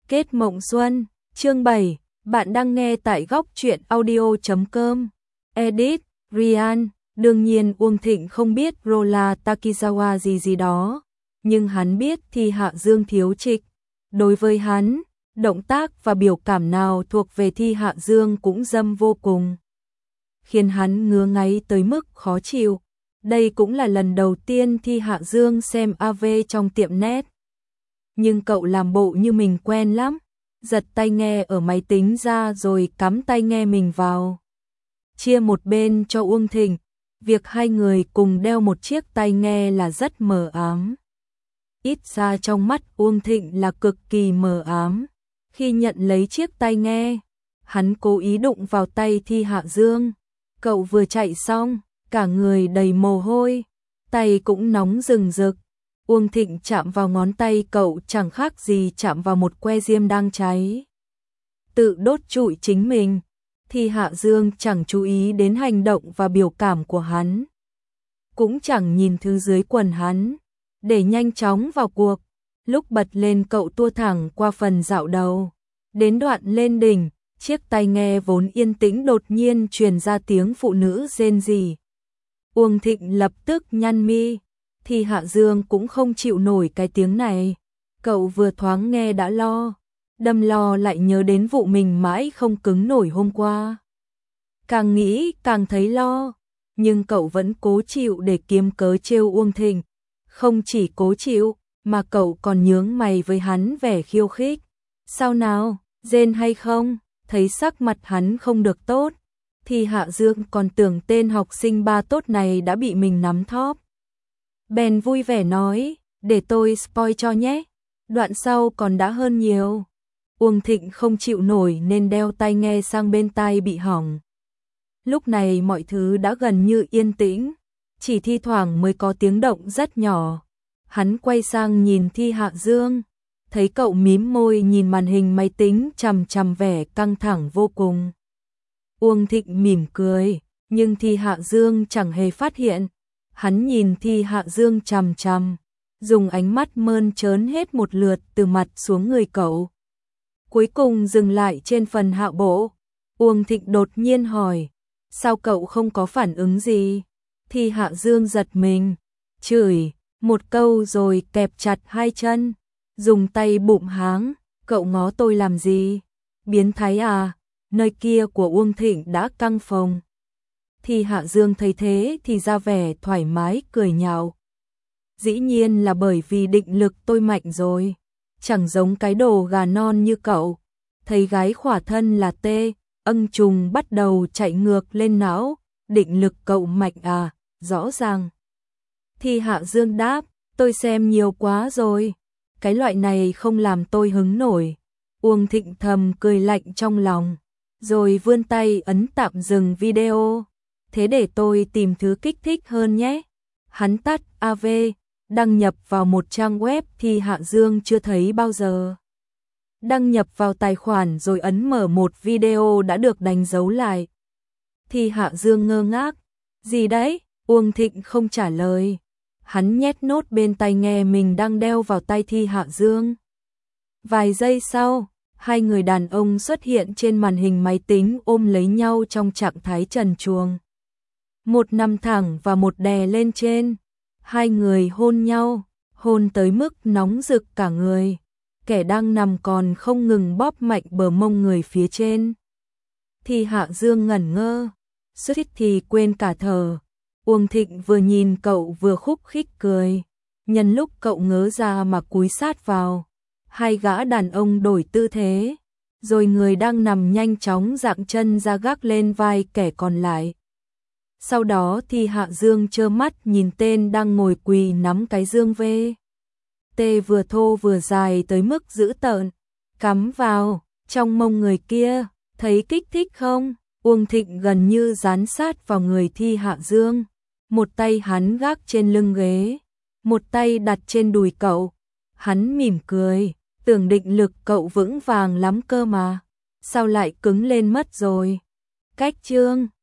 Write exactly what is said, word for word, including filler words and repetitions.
Kết mộng xuân, chương bảy, bạn đang nghe tại góc truyện audio chấm com. Edit, Ryan, đương nhiên Uông Thịnh không biết Rola Takizawa gì gì đó, nhưng hắn biết Thi Hạ Dương thiếu trịch. Đối với hắn, động tác và biểu cảm nào thuộc về Thi Hạ Dương cũng dâm vô cùng, khiến hắn ngứa ngáy tới mức khó chịu. Đây cũng là lần đầu tiên Thi Hạ Dương xem a vê trong tiệm net. Nhưng cậu làm bộ như mình quen lắm, giật tai nghe ở máy tính ra rồi cắm tai nghe mình vào, chia một bên cho Uông Thịnh. Việc hai người cùng đeo một chiếc tai nghe là rất mờ ám. Ít ra trong mắt Uông Thịnh là cực kỳ mờ ám. Khi nhận lấy chiếc tai nghe, hắn cố ý đụng vào tay Thi Hạ Dương. Cậu vừa chạy xong, cả người đầy mồ hôi, tay cũng nóng rừng rực. Uông Thịnh chạm vào ngón tay cậu chẳng khác gì chạm vào một que diêm đang cháy, tự đốt trụi chính mình. Thi Hạ Dương chẳng chú ý đến hành động và biểu cảm của hắn, cũng chẳng nhìn thứ dưới quần hắn, để nhanh chóng vào cuộc. Lúc bật lên cậu tua thẳng qua phần dạo đầu, đến đoạn lên đỉnh, chiếc tai nghe vốn yên tĩnh đột nhiên truyền ra tiếng phụ nữ rên rỉ. Uông Thịnh lập tức nhăn mi. Thi Hạ Dương cũng không chịu nổi cái tiếng này. Cậu vừa thoáng nghe đã lo, đâm lo lại nhớ đến vụ mình mãi không cứng nổi hôm qua. Càng nghĩ càng thấy lo, nhưng cậu vẫn cố chịu để kiếm cớ trêu Uông Thịnh. Không chỉ cố chịu, mà cậu còn nhướng mày với hắn vẻ khiêu khích. Sao nào, rên hay không? Thấy sắc mặt hắn không được tốt, Thi Hạ Dương còn tưởng tên học sinh ba tốt này đã bị mình nắm thóp. Bèn vui vẻ nói, để tôi spoil cho nhé, đoạn sau còn đã hơn nhiều. Uông Thịnh không chịu nổi nên đeo tai nghe sang bên tai bị hỏng. Lúc này mọi thứ đã gần như yên tĩnh, chỉ thi thoảng mới có tiếng động rất nhỏ. Hắn quay sang nhìn Thi Hạ Dương, thấy cậu mím môi nhìn màn hình máy tính chằm chằm vẻ căng thẳng vô cùng. Uông Thịnh mỉm cười, nhưng Thi Hạ Dương chẳng hề phát hiện. Hắn nhìn Thi Hạ Dương chằm chằm, dùng ánh mắt mơn trớn hết một lượt từ mặt xuống người cậu, cuối cùng dừng lại trên phần hạ bộ. Uông Thịnh đột nhiên hỏi, sao cậu không có phản ứng gì? Thi Hạ Dương giật mình, chửi một câu rồi kẹp chặt hai chân, dùng tay bụm háng, cậu ngó tôi làm gì? Biến thái à? Nơi kia của Uông Thịnh đã căng phồng. Thi Hạ Dương thấy thế thì ra vẻ thoải mái cười nhạo. Dĩ nhiên là bởi vì định lực tôi mạnh rồi, chẳng giống cái đồ gà non như cậu. Thấy gái khỏa thân là tê, ân trùng bắt đầu chạy ngược lên não, định lực cậu mạnh à, rõ ràng. Thi Hạ Dương đáp, tôi xem nhiều quá rồi, cái loại này không làm tôi hứng nổi. Uông Thịnh thầm cười lạnh trong lòng, rồi vươn tay ấn tạm dừng video. Thế để tôi tìm thứ kích thích hơn nhé. Hắn tắt a vê, đăng nhập vào một trang web Thi Hạ Dương chưa thấy bao giờ. Đăng nhập vào tài khoản rồi ấn mở một video đã được đánh dấu lại. Thi Hạ Dương ngơ ngác, gì đấy? Uông Thịnh không trả lời. Hắn nhét nốt bên tai nghe mình đang đeo vào tay Thi Hạ Dương. Vài giây sau, hai người đàn ông xuất hiện trên màn hình máy tính ôm lấy nhau trong trạng thái trần truồng. Một nằm thẳng và một đè lên trên. Hai người hôn nhau, hôn tới mức nóng rực cả người. Kẻ đang nằm còn không ngừng bóp mạnh bờ mông người phía trên. Thi Hạ Dương ngẩn ngơ, suýt thì quên cả thở. Uông Thịnh vừa nhìn cậu vừa khúc khích cười. Nhân lúc cậu ngớ ra mà cúi sát vào, hai gã đàn ông đổi tư thế, rồi người đang nằm nhanh chóng dạng chân ra gác lên vai kẻ còn lại. Sau đó Thi Hạ Dương trơ mắt nhìn tên đang ngồi quỳ nắm cái dương vê. Tê vừa thô vừa dài tới mức dữ tợn, cắm vào trong mông người kia, thấy kích thích không? Uông Thịnh gần như dán sát vào người Thi Hạ Dương, một tay hắn gác trên lưng ghế, một tay đặt trên đùi cậu. Hắn mỉm cười, tưởng định lực cậu vững vàng lắm cơ mà, sao lại cứng lên mất rồi? Cách chương